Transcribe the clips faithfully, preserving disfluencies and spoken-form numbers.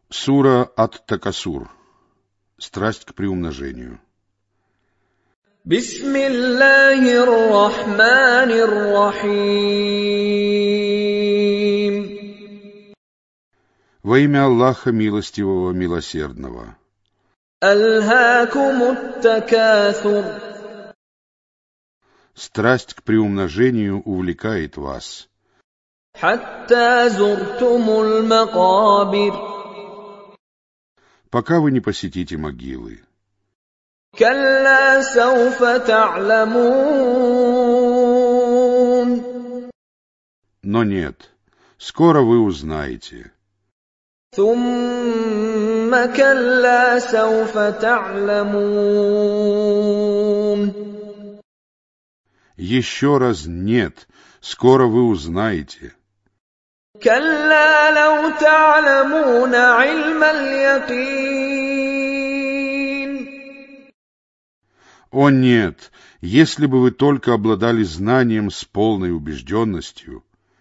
Сура Ат-Такасур. Страсть к приумножению. Бисмиллахир рахманир рахим. Во имя Аллаха Милостивого, Милосердного. Альхакумут такасур. Страсть к приумножению увлекает вас. Хатта зуртумул макабир. Пока вы не посетите могилы. Калла сауфа та'ламун. Но нет, скоро вы узнаете. Сумма калла сауфа та'ламун. Еще раз нет, скоро вы узнаете. كلا لو تعلمون علم اليقين. О нет, если бы вы только обладали знанием с полной убежденностью,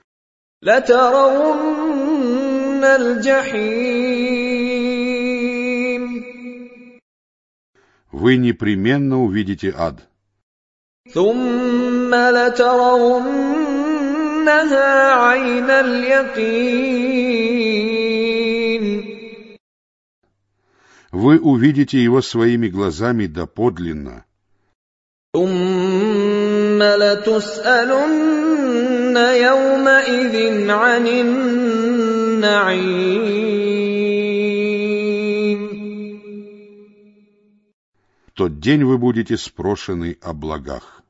لترون الجحيم. вы непременно увидите ад. ثم لترون عين اليقين. Вы увидите его своими глазами доподлинно. ثم لتسألن يومئذ عن النعيم. В тот день вы будете спрошены о благах.